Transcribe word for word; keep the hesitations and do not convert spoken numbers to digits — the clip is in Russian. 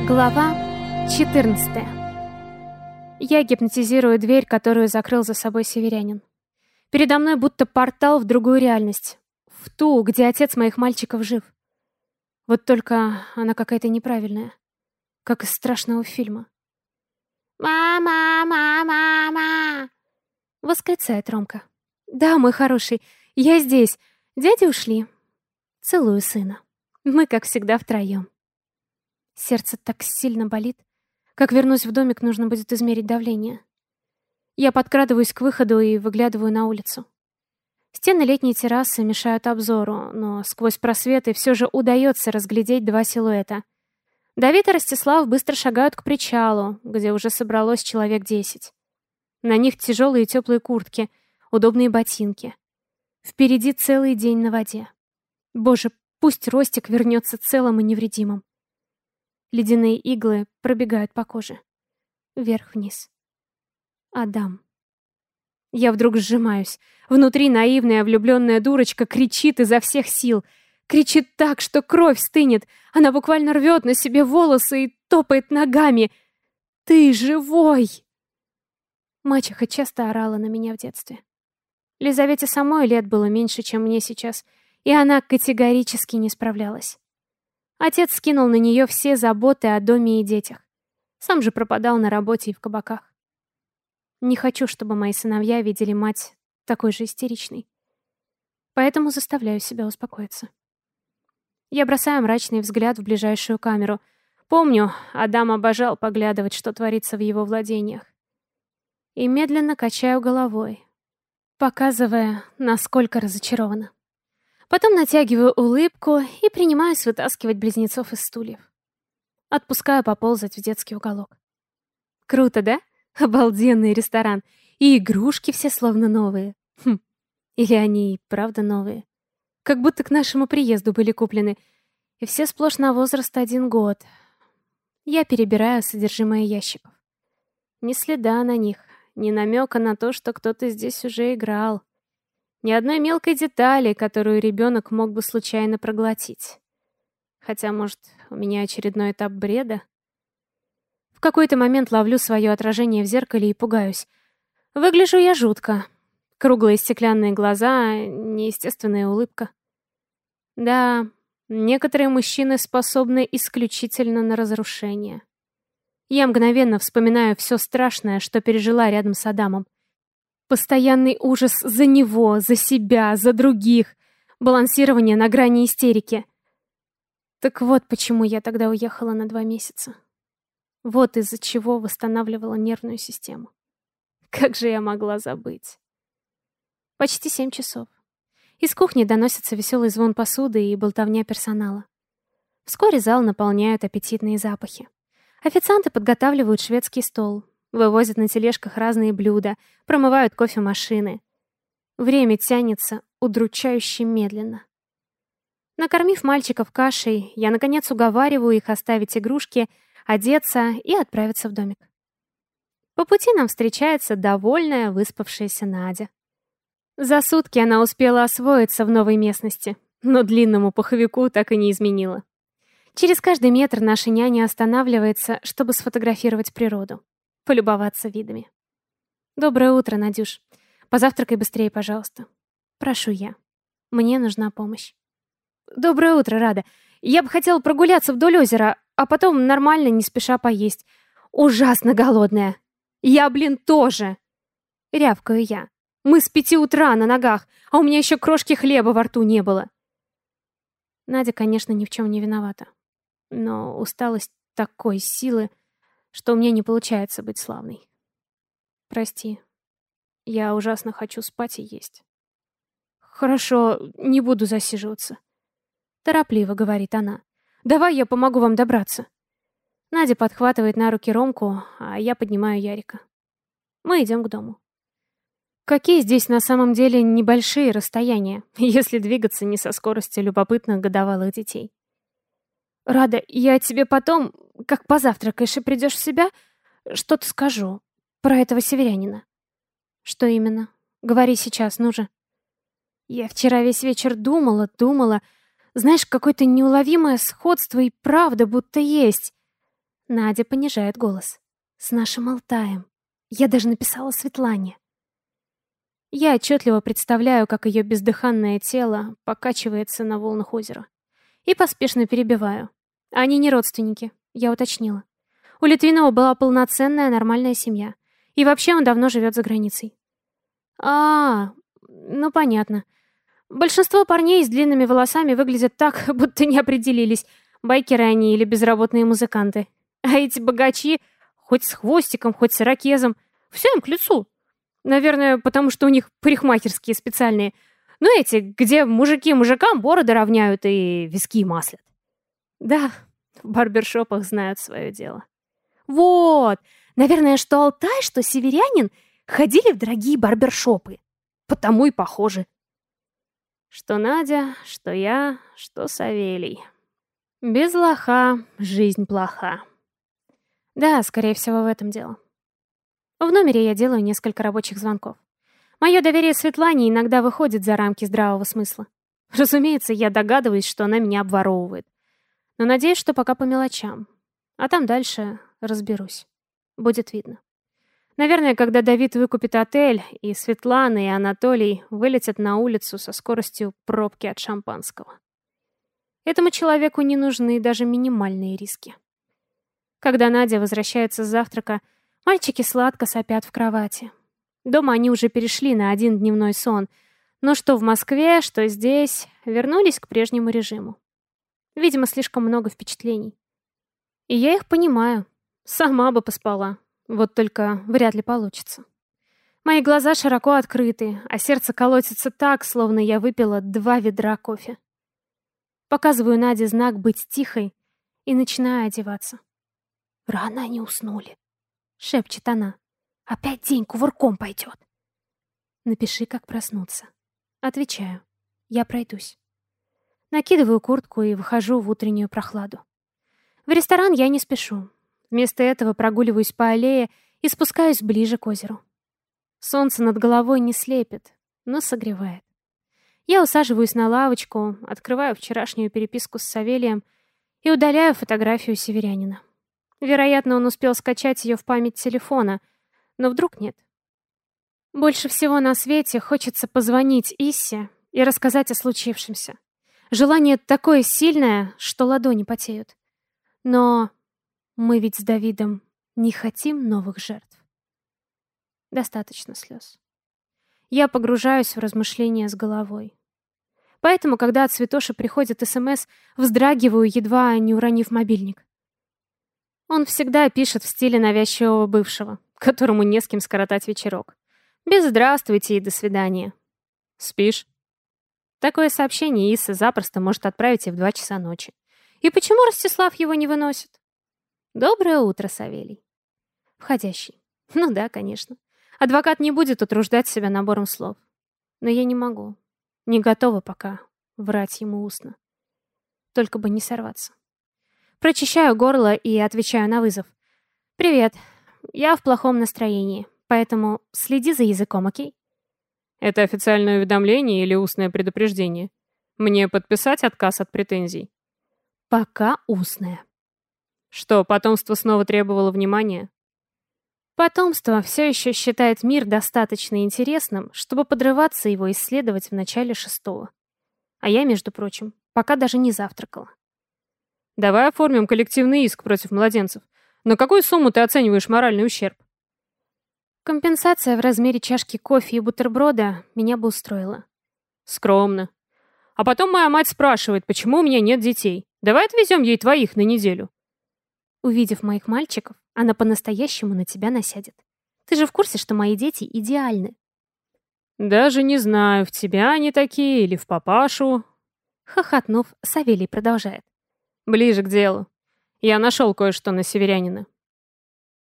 Глава четырнадцатая. Я гипнотизирую дверь, которую закрыл за собой северянин. Передо мной будто портал в другую реальность. В ту, где отец моих мальчиков жив. Вот только она какая-то неправильная. Как из страшного фильма. «Мама, мама, мама!» — восклицает Ромка. «Да, мой хороший, я здесь. Дяди ушли». Целую сына. Мы, как всегда, втроем. Сердце так сильно болит. Как вернусь в домик, нужно будет измерить давление. Я подкрадываюсь к выходу и выглядываю на улицу. Стены летней террасы мешают обзору, но сквозь просветы все же удается разглядеть два силуэта. Давид и Ростислав быстро шагают к причалу, где уже собралось человек десять. На них тяжелые теплые куртки, удобные ботинки. Впереди целый день на воде. Боже, пусть Ростик вернется целым и невредимым. Ледяные иглы пробегают по коже. Вверх-вниз. Адам. Я вдруг сжимаюсь. Внутри наивная влюбленная дурочка кричит изо всех сил. Кричит так, что кровь стынет. Она буквально рвет на себе волосы и топает ногами. «Ты живой!» Мачеха часто орала на меня в детстве. Лизавете самой лет было меньше, чем мне сейчас, и она категорически не справлялась. Отец скинул на нее все заботы о доме и детях. Сам же пропадал на работе и в кабаках. Не хочу, чтобы мои сыновья видели мать такой же истеричной. Поэтому заставляю себя успокоиться. Я бросаю мрачный взгляд в ближайшую камеру. Помню, Адам обожал поглядывать, что творится в его владениях. И медленно качаю головой, показывая, насколько разочарована. Потом натягиваю улыбку и принимаюсь вытаскивать близнецов из стульев. Отпускаю поползать в детский уголок. Круто, да? Обалденный ресторан. И игрушки все словно новые. Хм. Или они и правда новые. Как будто к нашему приезду были куплены. И все сплошь на возраст один год. Я перебираю содержимое ящиков. Ни следа на них, ни намека на то, что кто-то здесь уже играл. Ни одной мелкой детали, которую ребенок мог бы случайно проглотить. Хотя, может, у меня очередной этап бреда? В какой-то момент ловлю свое отражение в зеркале и пугаюсь. Выгляжу я жутко. Круглые стеклянные глаза, неестественная улыбка. Да, некоторые мужчины способны исключительно на разрушение. Я мгновенно вспоминаю все страшное, что пережила рядом с Адамом. Постоянный ужас за него, за себя, за других. Балансирование на грани истерики. Так вот почему я тогда уехала на два месяца. Вот из-за чего восстанавливала нервную систему. Как же я могла забыть? Почти семь часов. Из кухни доносится веселый звон посуды и болтовня персонала. Вскоре зал наполняют аппетитные запахи. Официанты подготавливают шведский стол. Вывозят на тележках разные блюда, промывают кофемашины. Время тянется удручающе медленно. Накормив мальчиков кашей, я, наконец, уговариваю их оставить игрушки, одеться и отправиться в домик. По пути нам встречается довольная, выспавшаяся Надя. За сутки она успела освоиться в новой местности, но длинному пуховику так и не изменила. Через каждый метр наша няня останавливается, чтобы сфотографировать природу. Полюбоваться видами. «Доброе утро, Надюш. Позавтракай быстрее, пожалуйста. Прошу я. Мне нужна помощь». «Доброе утро, Рада. Я бы хотела прогуляться вдоль озера, а потом нормально, не спеша поесть. Ужасно голодная. Я, блин, тоже!» Рявкаю я. «Мы с пяти утра на ногах, а у меня еще крошки хлеба во рту не было». Надя, конечно, ни в чем не виновата. Но усталость такой силы, что у меня не получается быть славной. Прости. Я ужасно хочу спать и есть. Хорошо, не буду засиживаться. Торопливо говорит она. Давай я помогу вам добраться. Надя подхватывает на руки Ромку, а я поднимаю Ярика. Мы идем к дому. Какие здесь на самом деле небольшие расстояния, если двигаться не со скоростью любопытных годовалых детей. Рада, я тебе потом, как позавтракаешь и придешь в себя, что-то скажу про этого северянина. Что именно? Говори сейчас, ну же. Я вчера весь вечер думала, думала. Знаешь, какое-то неуловимое сходство и правда будто есть. Надя понижает голос. С нашим Алтаем. Я даже написала Светлане. Я отчетливо представляю, как ее бездыханное тело покачивается на волнах озера. И поспешно перебиваю. Они не родственники, я уточнила. У Литвинова была полноценная нормальная семья. И вообще он давно живет за границей. А, ну понятно. Большинство парней с длинными волосами выглядят так, будто не определились, байкеры они или безработные музыканты. А эти богачи, хоть с хвостиком, хоть с ирокезом, все им к лицу. Наверное, потому что у них парикмахерские специальные. Ну эти, где мужики мужикам бороды равняют и виски маслят. Да, в барбершопах знают свое дело. Вот, наверное, что Алтай, что северянин ходили в дорогие барбершопы. Потому и похожи. Что Надя, что я, что Савелий. Без лоха жизнь плоха. Да, скорее всего, в этом дело. В номере я делаю несколько рабочих звонков. Мое доверие Светлане иногда выходит за рамки здравого смысла. Разумеется, я догадываюсь, что она меня обворовывает. Но надеюсь, что пока по мелочам. А там дальше разберусь. Будет видно. Наверное, когда Давид выкупит отель, и Светлана, и Анатолий вылетят на улицу со скоростью пробки от шампанского. Этому человеку не нужны даже минимальные риски. Когда Надя возвращается с завтрака, мальчики сладко сопят в кровати. Дома они уже перешли на один дневной сон, но что в Москве, что здесь, вернулись к прежнему режиму. Видимо, слишком много впечатлений. И я их понимаю. Сама бы поспала. Вот только вряд ли получится. Мои глаза широко открыты, а сердце колотится так, словно я выпила два ведра кофе. Показываю Наде знак быть тихой и начинаю одеваться. «Рано они уснули», — шепчет она. «Опять день кувырком пойдет». «Напиши, как проснуться». Отвечаю. Я пройдусь. Накидываю куртку и выхожу в утреннюю прохладу. В ресторан я не спешу. Вместо этого прогуливаюсь по аллее и спускаюсь ближе к озеру. Солнце над головой не слепит, но согревает. Я усаживаюсь на лавочку, открываю вчерашнюю переписку с Савелием и удаляю фотографию северянина. Вероятно, он успел скачать ее в память телефона, но вдруг нет. Больше всего на свете хочется позвонить Иссе и рассказать о случившемся. Желание такое сильное, что ладони потеют. Но мы ведь с Давидом не хотим новых жертв. Достаточно слез. Я погружаюсь в размышления с головой. Поэтому, когда от Святоши приходит СМС, вздрагиваю, едва не уронив мобильник. Он всегда пишет в стиле навязчивого бывшего, которому не с кем скоротать вечерок. Без «здравствуйте» и «до свидания». «Спишь?» Такое сообщение Исса запросто может отправить и в два часа ночи. И почему Ростислав его не выносит? «Доброе утро, Савелий». Входящий. Ну да, конечно. Адвокат не будет утруждать себя набором слов. Но я не могу. Не готова пока врать ему устно. Только бы не сорваться. Прочищаю горло и отвечаю на вызов. «Привет. Я в плохом настроении, поэтому следи за языком, окей?» Это официальное уведомление или устное предупреждение? Мне подписать отказ от претензий? Пока устное. Что, потомство снова требовало внимания? Потомство все еще считает мир достаточно интересным, чтобы подрываться его исследовать в начале шестого. А я, между прочим, пока даже не завтракала. Давай оформим коллективный иск против младенцев. На какую сумму ты оцениваешь моральный ущерб? Компенсация в размере чашки кофе и бутерброда меня бы устроила. Скромно. А потом моя мать спрашивает, почему у меня нет детей. Давай отвезем ей твоих на неделю. Увидев моих мальчиков, она по-настоящему на тебя насядет. Ты же в курсе, что мои дети идеальны? Даже не знаю, в тебя они такие или в папашу. Хохотнув, Савелий продолжает. Ближе к делу. Я нашел кое-что на северянина.